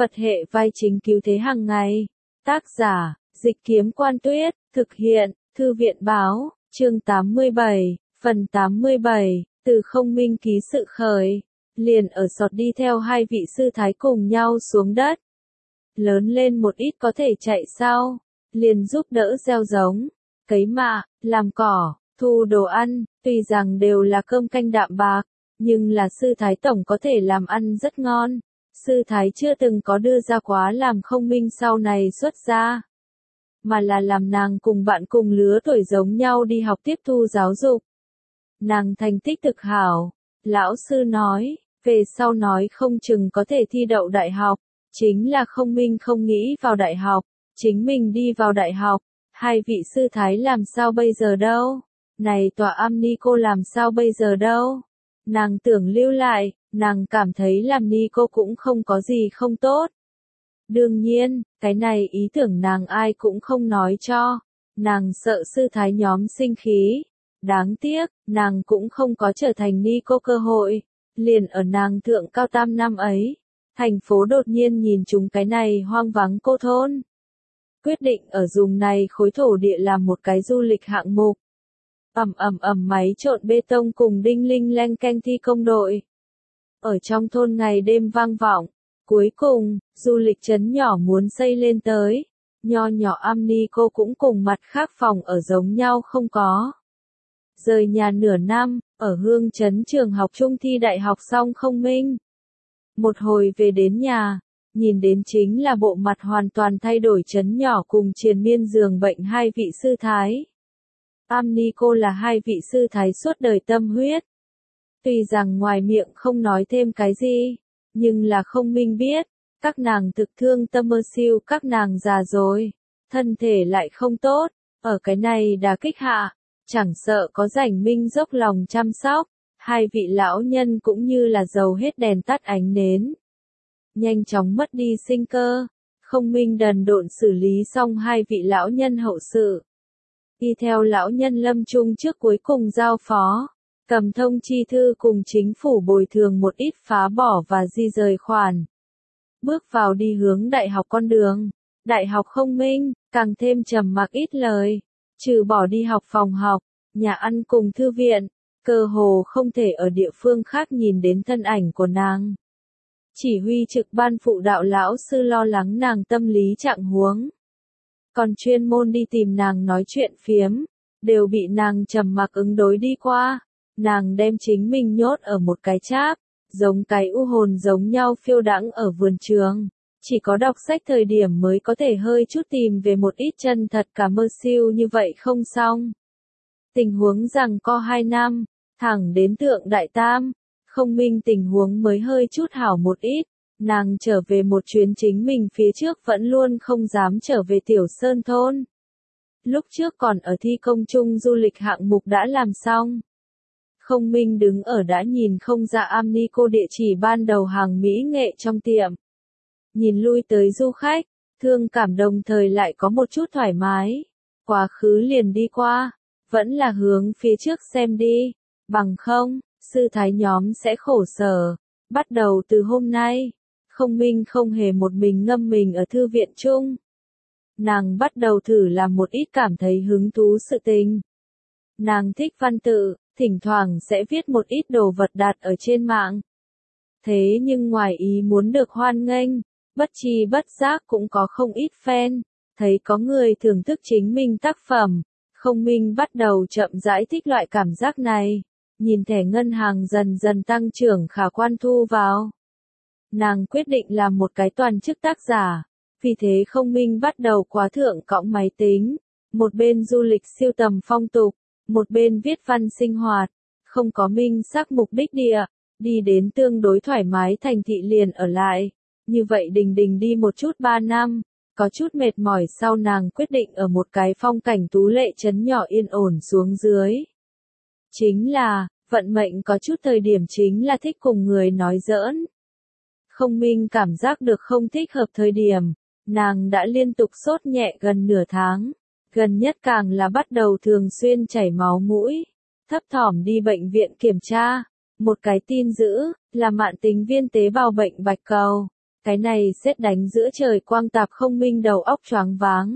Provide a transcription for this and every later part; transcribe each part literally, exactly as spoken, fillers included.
Phật hệ vai chính cứu thế hàng ngày. Tác giả, Dịch Kiếm Quan Tuyết, thực hiện, Thư viện Báo, chương tám mươi bảy, phần tám mươi bảy, từ không minh ký sự khởi. Liền ở sọt đi theo hai vị sư thái cùng nhau xuống đất. Lớn lên một ít có thể chạy sau, liền giúp đỡ gieo giống, cấy mạ, làm cỏ, thu đồ ăn, tuy rằng đều là cơm canh đạm bạc, nhưng là sư thái tổng có thể làm ăn rất ngon. Sư thái chưa từng có đưa ra quá làm không minh sau này xuất ra, mà là làm nàng cùng bạn cùng lứa tuổi giống nhau đi học tiếp thu giáo dục. Nàng thành tích thực hảo, lão sư nói, về sau nói không chừng có thể thi đậu đại học, chính là không minh không nghĩ vào đại học, chính mình đi vào đại học, hai vị sư thái làm sao bây giờ đâu, này tòa am ni cô làm sao bây giờ đâu, nàng tưởng lưu lại, nàng cảm thấy làm ni cô cũng không có gì không tốt. Đương nhiên, cái này ý tưởng nàng ai cũng không nói cho, nàng sợ sư thái nhóm sinh khí, đáng tiếc, nàng cũng không có trở thành ni cô cơ hội, liền ở nàng thượng cao tam năm ấy. Thành phố đột nhiên nhìn chúng cái này hoang vắng cô thôn. Quyết định ở dùng này khối thổ địa làm một cái du lịch hạng mục. Ầm ầm ầm máy trộn bê tông cùng đinh linh leng canh thi công đội. Ở trong thôn ngày đêm vang vọng. Cuối cùng, du lịch trấn nhỏ muốn xây lên tới. Nho nhỏ am ni cô cũng cùng mặt khác phòng ở giống nhau không có. Rời nhà nửa năm, ở hương trấn trường học trung thi đại học xong không minh. Một hồi về đến nhà, nhìn đến chính là bộ mặt hoàn toàn thay đổi trấn nhỏ cùng triền miên giường bệnh hai vị sư thái. Am ni cô là hai vị sư thái suốt đời tâm huyết. Tuy rằng ngoài miệng không nói thêm cái gì, nhưng là không minh biết, các nàng thực thương tâm mơ siêu các nàng già rồi, thân thể lại không tốt, ở cái này đả kích hạ, chẳng sợ có rảnh minh dốc lòng chăm sóc. Hai vị lão nhân cũng như là dầu hết đèn tắt ánh nến. Nhanh chóng mất đi sinh cơ, không minh đần độn xử lý xong hai vị lão nhân hậu sự. Y theo lão nhân lâm chung trước cuối cùng giao phó, cầm thông chi thư cùng chính phủ bồi thường một ít phá bỏ và di rời khoản. Bước vào đi hướng đại học con đường, đại học không minh, càng thêm trầm mặc ít lời, trừ bỏ đi học phòng học, nhà ăn cùng thư viện. Cơ hồ không thể ở địa phương khác nhìn đến thân ảnh của nàng. Chỉ huy trực ban phụ đạo lão sư lo lắng nàng tâm lý trạng huống. Còn chuyên môn đi tìm nàng nói chuyện phiếm, đều bị nàng trầm mặc ứng đối đi qua. Nàng đem chính mình nhốt ở một cái cháp, giống cái u hồn giống nhau phiêu đãng ở vườn trường. Chỉ có đọc sách thời điểm mới có thể hơi chút tìm về một ít chân thật cả mơ siêu như vậy không xong. Tình huống rằng co hai năm, thẳng đến thượng đại tam, không minh tình huống mới hơi chút hảo một ít, nàng trở về một chuyến chính mình phía trước vẫn luôn không dám trở về tiểu sơn thôn. Lúc trước còn ở thi công chung du lịch hạng mục đã làm xong. Không minh đứng ở đã nhìn không ra am ni cô địa chỉ ban đầu hàng mỹ nghệ trong tiệm. Nhìn lui tới du khách, thương cảm đồng thời lại có một chút thoải mái. Quá khứ liền đi qua. Vẫn là hướng phía trước xem đi, bằng không, sư thái nhóm sẽ khổ sở. Bắt đầu từ hôm nay, không minh không hề một mình ngâm mình ở thư viện chung. Nàng bắt đầu thử làm một ít cảm thấy hứng thú sự tình. Nàng thích văn tự, thỉnh thoảng sẽ viết một ít đồ vật đặt ở trên mạng. Thế nhưng ngoài ý muốn được hoan nghênh, bất tri bất giác cũng có không ít fan, thấy có người thưởng thức chính mình tác phẩm. Không minh bắt đầu chậm rãi thích loại cảm giác này, nhìn thẻ ngân hàng dần dần tăng trưởng khả quan thu vào. Nàng quyết định làm một cái toàn chức tác giả, vì thế không minh bắt đầu khóa thượng cõng máy tính, một bên du lịch siêu tầm phong tục, một bên viết văn sinh hoạt, không có minh xác mục đích địa, đi đến tương đối thoải mái thành thị liền ở lại, như vậy đình đình đi một chút ba năm. Có chút mệt mỏi sau nàng quyết định ở một cái phong cảnh tú lệ trấn nhỏ yên ổn xuống dưới. Chính là, vận mệnh có chút thời điểm chính là thích cùng người nói giỡn. Không minh cảm giác được không thích hợp thời điểm, nàng đã liên tục sốt nhẹ gần nửa tháng, gần nhất càng là bắt đầu thường xuyên chảy máu mũi, thấp thỏm đi bệnh viện kiểm tra, một cái tin dữ, là mạn tính viên tế bào bệnh bạch cầu. Cái này sét đánh giữa trời quang tạp không minh đầu óc choáng váng.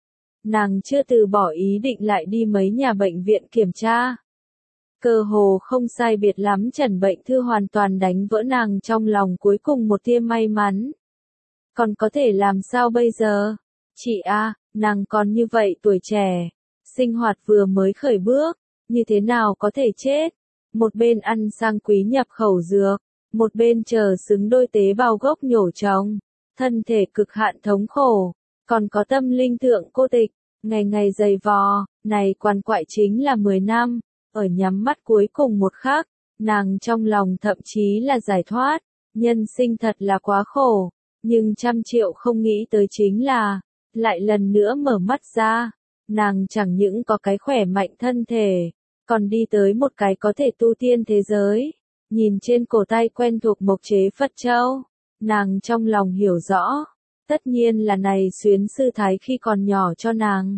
Nàng chưa từ bỏ ý định lại đi mấy nhà bệnh viện kiểm tra. Cơ hồ không sai biệt lắm trần bệnh thư hoàn toàn đánh vỡ nàng trong lòng cuối cùng một tia may mắn. Còn có thể làm sao bây giờ? Chị a, nàng còn như vậy tuổi trẻ, sinh hoạt vừa mới khởi bước, như thế nào có thể chết? Một bên ăn sang quý nhập khẩu dược, một bên chờ xứng đôi tế bào gốc nhổ trồng, thân thể cực hạn thống khổ, còn có tâm linh thượng cô tịch, ngày ngày dày vò, này quằn quại chính là mười năm, ở nhắm mắt cuối cùng một khắc, nàng trong lòng thậm chí là giải thoát, nhân sinh thật là quá khổ, nhưng trăm triệu không nghĩ tới chính là, lại lần nữa mở mắt ra, nàng chẳng những có cái khỏe mạnh thân thể, còn đi tới một cái có thể tu tiên thế giới. Nhìn trên cổ tay quen thuộc mộc chế Phật Châu, nàng trong lòng hiểu rõ, tất nhiên là này xuyến sư thái khi còn nhỏ cho nàng.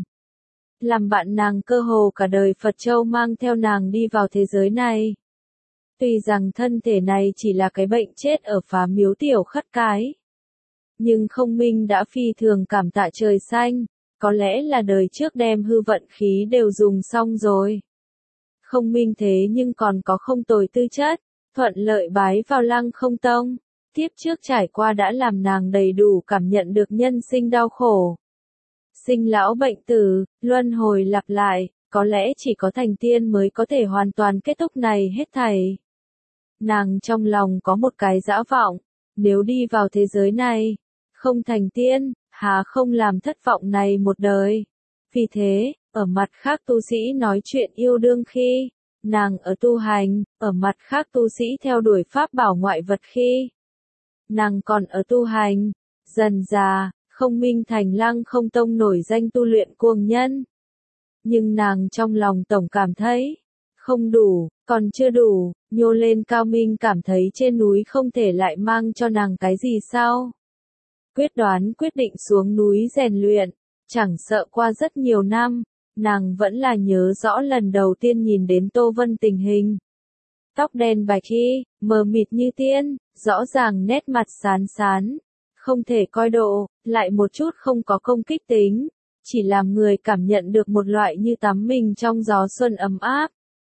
Làm bạn nàng cơ hồ cả đời Phật Châu mang theo nàng đi vào thế giới này. Tuy rằng thân thể này chỉ là cái bệnh chết ở phá miếu tiểu khất cái. Nhưng không minh đã phi thường cảm tạ trời xanh, có lẽ là đời trước đem hư vận khí đều dùng xong rồi. Không minh thế nhưng còn có không tồi tư chất, thuận lợi bái vào Lăng Không Tông, tiếp trước trải qua đã làm nàng đầy đủ cảm nhận được nhân sinh đau khổ. Sinh lão bệnh tử, luân hồi lặp lại, có lẽ chỉ có thành tiên mới có thể hoàn toàn kết thúc này hết thảy. Nàng trong lòng có một cái dã vọng, nếu đi vào thế giới này, không thành tiên, hà không làm thất vọng này một đời. Vì thế, ở mặt khác tu sĩ nói chuyện yêu đương khi, nàng ở tu hành, ở mặt khác tu sĩ theo đuổi pháp bảo ngoại vật khi, nàng còn ở tu hành, dần già, không minh thành Lăng Không Tông nổi danh tu luyện cuồng nhân. Nhưng nàng trong lòng tổng cảm thấy, không đủ, còn chưa đủ, nhô lên cao minh cảm thấy trên núi không thể lại mang cho nàng cái gì sao. Quyết đoán quyết định xuống núi rèn luyện, chẳng sợ qua rất nhiều năm, nàng vẫn là nhớ rõ lần đầu tiên nhìn đến Tô Vân tình hình. Tóc đen bạch khi, mờ mịt như tiên, rõ ràng nét mặt sán sán, không thể coi độ, lại một chút không có công kích tính, chỉ làm người cảm nhận được một loại như tắm mình trong gió xuân ấm áp.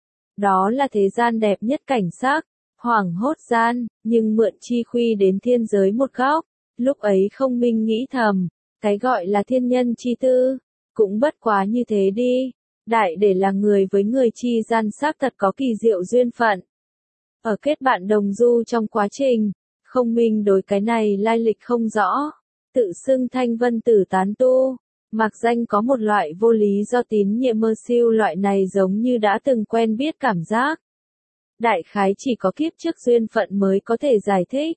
Đó là thế gian đẹp nhất cảnh sắc, hoảng hốt gian, nhưng mượn chi khuy đến thiên giới một góc, lúc ấy không minh nghĩ thầm, cái gọi là thiên nhân chi tư, cũng bất quá như thế đi, đại để là người với người chi gian xác thật có kỳ diệu duyên phận. Ở kết bạn đồng du trong quá trình, không minh đối cái này lai lịch không rõ, tự xưng thanh vân tử tán tu, mặc danh có một loại vô lý do tín nhiệm mơ siêu loại này giống như đã từng quen biết cảm giác. Đại khái chỉ có kiếp trước duyên phận mới có thể giải thích.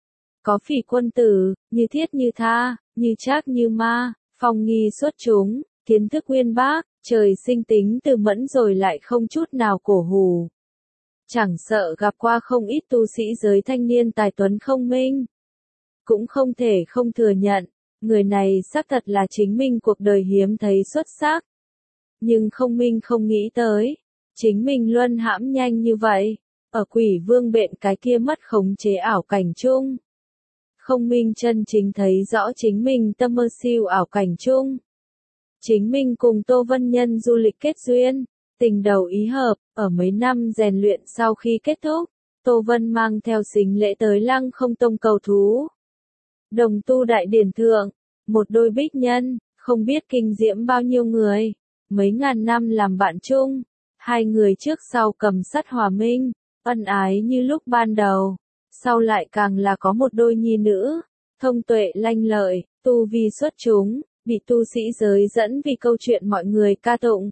Có phỉ quân tử, như thiết như tha, như trác như ma, phong nghi xuất chúng, kiến thức uyên bác, trời sinh tính từ mẫn rồi lại không chút nào cổ hủ. Chẳng sợ gặp qua không ít tu sĩ giới thanh niên tài tuấn không minh. Cũng không thể không thừa nhận, người này xác thật là chính mình cuộc đời hiếm thấy xuất sắc. Nhưng không minh không nghĩ tới, chính mình luân hãm nhanh như vậy, ở quỷ vương bện cái kia mất khống chế ảo cảnh chung. Không minh chân chính thấy rõ chính mình tâm mơ siêu ảo cảnh chung. Chính mình cùng Tô Vân Nhân du lịch kết duyên, tình đầu ý hợp, ở mấy năm rèn luyện sau khi kết thúc, Tô Vân mang theo sính lễ tới Lăng Không Tông cầu thú. Đồng tu đại điển thượng, một đôi bích nhân, không biết kinh diễm bao nhiêu người, mấy ngàn năm làm bạn chung, hai người trước sau cầm sắt hòa minh, ân ái như lúc ban đầu, sau lại càng là có một đôi nhi nữ, thông tuệ lanh lợi, tu vi xuất chúng, bị tu sĩ giới dẫn vì câu chuyện mọi người ca tụng.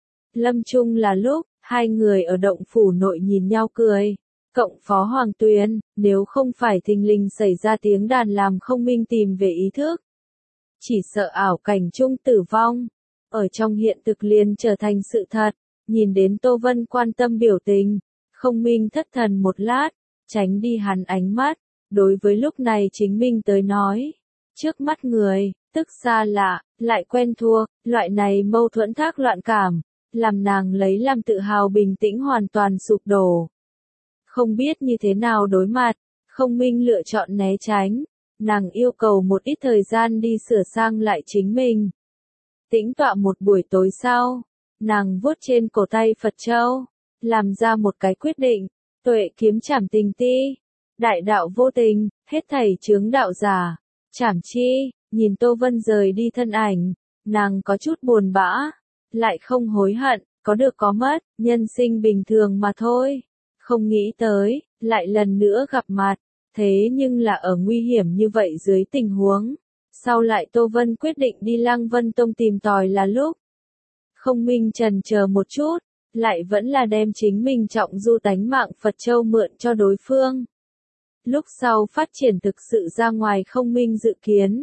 Lâm chung là lúc, hai người ở động phủ nội nhìn nhau cười. Cộng Phó Hoàng Tuyền, nếu không phải thình lình xảy ra tiếng đàn làm không minh tìm về ý thức. Chỉ sợ ảo cảnh chung tử vong, ở trong hiện thực liền trở thành sự thật, nhìn đến Tô Vân quan tâm biểu tình, không minh thất thần một lát, tránh đi hắn ánh mắt, đối với lúc này chính mình tới nói. Trước mắt người, tức xa lạ, lại quen thuộc, loại này mâu thuẫn thác loạn cảm, làm nàng lấy làm tự hào bình tĩnh hoàn toàn sụp đổ. Không biết như thế nào đối mặt, không minh lựa chọn né tránh, nàng yêu cầu một ít thời gian đi sửa sang lại chính mình. Tĩnh tọa một buổi tối sau, nàng vuốt trên cổ tay Phật châu, làm ra một cái quyết định, tuệ kiếm trảm tình ti, đại đạo vô tình, hết thảy chướng đạo giả, trảm chi, nhìn Tô Vân rời đi thân ảnh, nàng có chút buồn bã, lại không hối hận, có được có mất, nhân sinh bình thường mà thôi, không nghĩ tới, lại lần nữa gặp mặt, thế nhưng là ở nguy hiểm như vậy dưới tình huống. Sau lại Tô Vân quyết định đi Lăng Vân Tông tìm tòi là lúc. Không Minh chần chờ một chút, lại vẫn là đem chính mình trọng du tánh mạng Phật Châu mượn cho đối phương. Lúc sau phát triển thực sự ra ngoài Không Minh dự kiến.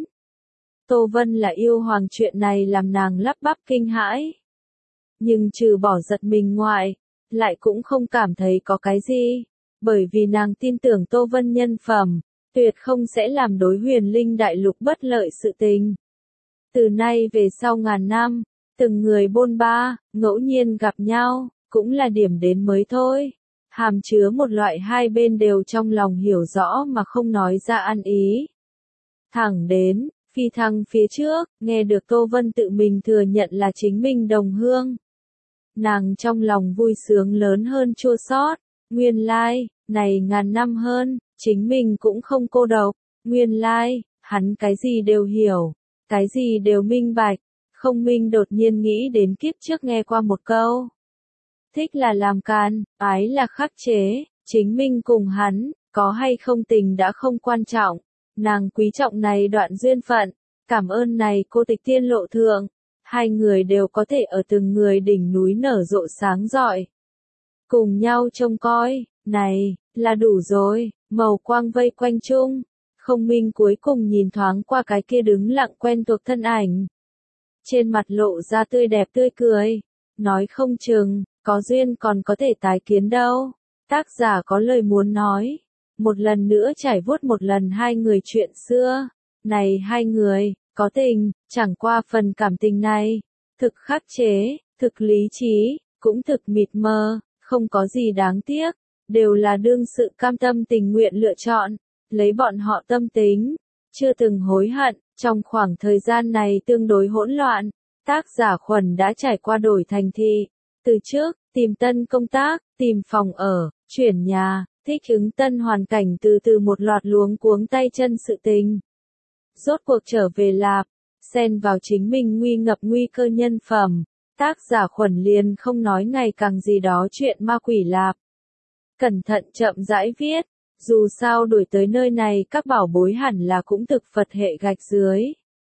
Tô Vân là yêu hoàng chuyện này làm nàng lắp bắp kinh hãi. Nhưng trừ bỏ giật mình ngoại, lại cũng không cảm thấy có cái gì, bởi vì nàng tin tưởng Tô Vân nhân phẩm, tuyệt không sẽ làm đối huyền linh đại lục bất lợi sự tình. Từ nay về sau ngàn năm, từng người bôn ba, ngẫu nhiên gặp nhau, cũng là điểm đến mới thôi. Hàm chứa một loại hai bên đều trong lòng hiểu rõ mà không nói ra ăn ý. Thẳng đến, phi thăng phía trước, nghe được Tô Vân tự mình thừa nhận là chính mình đồng hương. Nàng trong lòng vui sướng lớn hơn chua xót, nguyên lai, này ngàn năm hơn, chính mình cũng không cô độc, nguyên lai, hắn cái gì đều hiểu, cái gì đều minh bạch. Không Minh đột nhiên nghĩ đến kiếp trước nghe qua một câu. Thích là làm càn, ái là khắc chế, chính mình cùng hắn, có hay không tình đã không quan trọng. Nàng quý trọng này đoạn duyên phận, cảm ơn này cô tịch tiên lộ thượng. Hai người đều có thể ở từng người đỉnh núi nở rộ sáng rọi. Cùng nhau trông coi, này, là đủ rồi, màu quang vây quanh chung. Không Minh cuối cùng nhìn thoáng qua cái kia đứng lặng quen thuộc thân ảnh. Trên mặt lộ ra tươi đẹp tươi cười, nói không chừng, có duyên còn có thể tái kiến đâu. Tác giả có lời muốn nói, một lần nữa trải vuốt một lần hai người chuyện xưa. Này hai người, có tình, chẳng qua phần cảm tình này, thực khắc chế, thực lý trí, cũng thực mịt mờ, không có gì đáng tiếc, đều là đương sự cam tâm tình nguyện lựa chọn, lấy bọn họ tâm tính, chưa từng hối hận. Trong khoảng thời gian này tương đối hỗn loạn, tác giả Khuẩn đã trải qua đổi thành thị. Từ trước, tìm tân công tác, tìm phòng ở, chuyển nhà, thích ứng tân hoàn cảnh từ từ một loạt luống cuống tay chân sự tình. Rốt cuộc trở về Lạp, xen vào chính mình nguy ngập nguy cơ nhân phẩm, tác giả Khuẩn liền không nói ngày càng gì đó chuyện ma quỷ Lạp. Cẩn thận chậm rãi viết. Dù sao đuổi tới nơi này các bảo bối hẳn là cũng thực Phật hệ gạch dưới.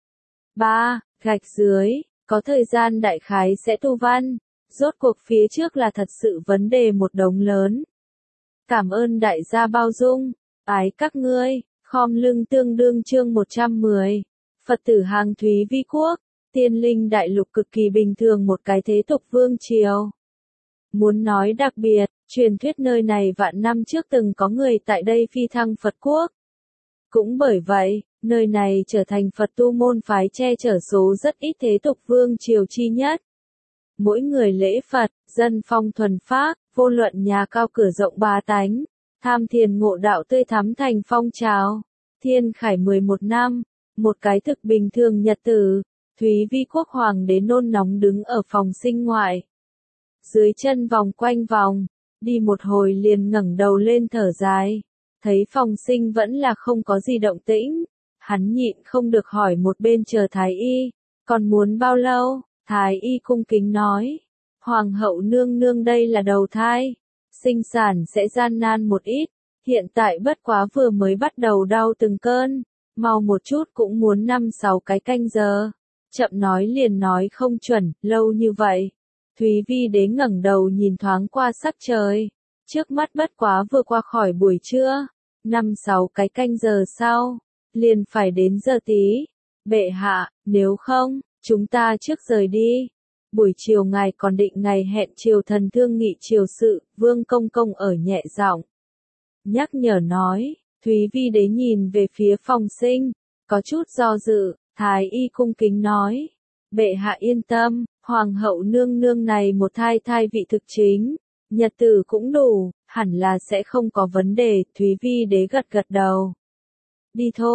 ba. Gạch dưới, có thời gian đại khái sẽ tu văn, rốt cuộc phía trước là thật sự vấn đề một đống lớn. Cảm ơn đại gia bao dung, ái các ngươi, khom lưng tương đương chương một trăm mười. Phật tử hàng Thúy Vi Quốc, tiên linh đại lục cực kỳ bình thường một cái thế tục vương triều. Muốn nói đặc biệt, truyền thuyết nơi này vạn năm trước từng có người tại đây phi thăng Phật quốc. Cũng bởi vậy, nơi này trở thành Phật tu môn phái che chở số rất ít thế tục vương triều chi nhất. Mỗi người lễ Phật, dân phong thuần phác, vô luận nhà cao cửa rộng bá tánh, tham thiền ngộ đạo tươi thắm thành phong trào. Thiên khải mười một năm, một cái thực bình thường nhật tử, Thúy Vi Quốc hoàng đế nôn nóng đứng ở phòng sinh ngoại. Dưới chân vòng quanh vòng, đi một hồi liền ngẩng đầu lên thở dài, thấy phòng sinh vẫn là không có gì động tĩnh, hắn nhịn không được hỏi một bên chờ thái y, còn muốn bao lâu, thái y cung kính nói, hoàng hậu nương nương đây là đầu thai, sinh sản sẽ gian nan một ít, hiện tại bất quá vừa mới bắt đầu đau từng cơn, mau một chút cũng muốn năm sáu cái canh giờ, chậm nói liền nói không chuẩn, lâu như vậy. Thúy Vi đế ngẩng đầu nhìn thoáng qua sắc trời, trước mắt bất quá vừa qua khỏi buổi trưa, năm sáu cái canh giờ sau, liền phải đến giờ tí. Bệ hạ, nếu không, chúng ta trước rời đi. Buổi chiều ngài còn định ngày hẹn triều thần thương nghị triều sự, Vương Công Công ở nhẹ giọng nhắc nhở nói. Thúy Vi đế nhìn về phía phòng sinh, có chút do dự, thái y cung kính nói. Bệ hạ yên tâm, hoàng hậu nương nương này một thai thai vị thực chính, nhật tử cũng đủ, hẳn là sẽ không có vấn đề. Thúy Vi đế gật gật đầu. Đi thôi,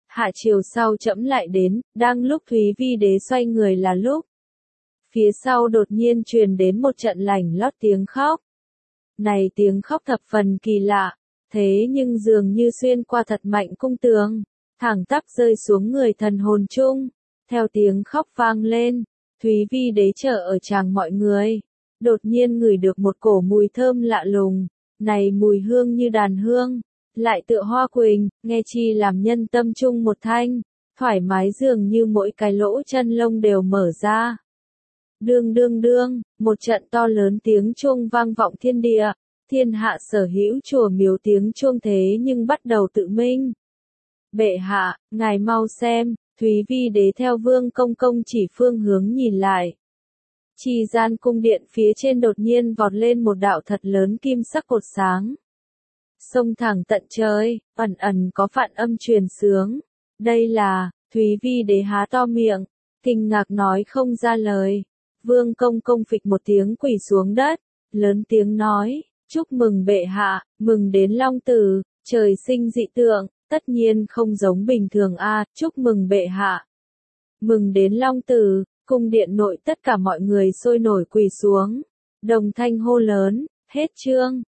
Hạ chiều sau trẫm lại đến, đang lúc Thúy Vi đế xoay người là lúc. Phía sau đột nhiên truyền đến một trận lảnh lót tiếng khóc. Này tiếng khóc thập phần kỳ lạ, thế nhưng dường như xuyên qua thật mạnh cung tường, thẳng tắp rơi xuống người thần hồn chung. Theo tiếng khóc vang lên, Thúy Vi đế chờ ở tràng mọi người, đột nhiên ngửi được một cổ mùi thơm lạ lùng, này mùi hương như đàn hương, lại tựa hoa quỳnh, nghe chi làm nhân tâm chung một thanh, thoải mái dường như mỗi cái lỗ chân lông đều mở ra. Đương đương đương, một trận to lớn tiếng chuông vang vọng thiên địa, thiên hạ sở hữu chùa miếu tiếng chuông thế nhưng bắt đầu tự minh. Bệ hạ, ngài mau xem, Thúy Vi đế theo Vương Công Công chỉ phương hướng nhìn lại. Trì gian cung điện phía trên đột nhiên vọt lên một đạo thật lớn kim sắc cột sáng. Xông thẳng tận trời, ẩn ẩn có phạn âm truyền sướng. Đây là, Thúy Vi đế há to miệng, kinh ngạc nói không ra lời. Vương Công Công phịch một tiếng quỳ xuống đất, lớn tiếng nói, chúc mừng bệ hạ, mừng đến Long Tử, trời sinh dị tượng, tất nhiên không giống bình thường a, chúc mừng bệ hạ. Mừng đến Long Tử, cung điện nội tất cả mọi người sôi nổi quỳ xuống, đồng thanh hô lớn, hết chương.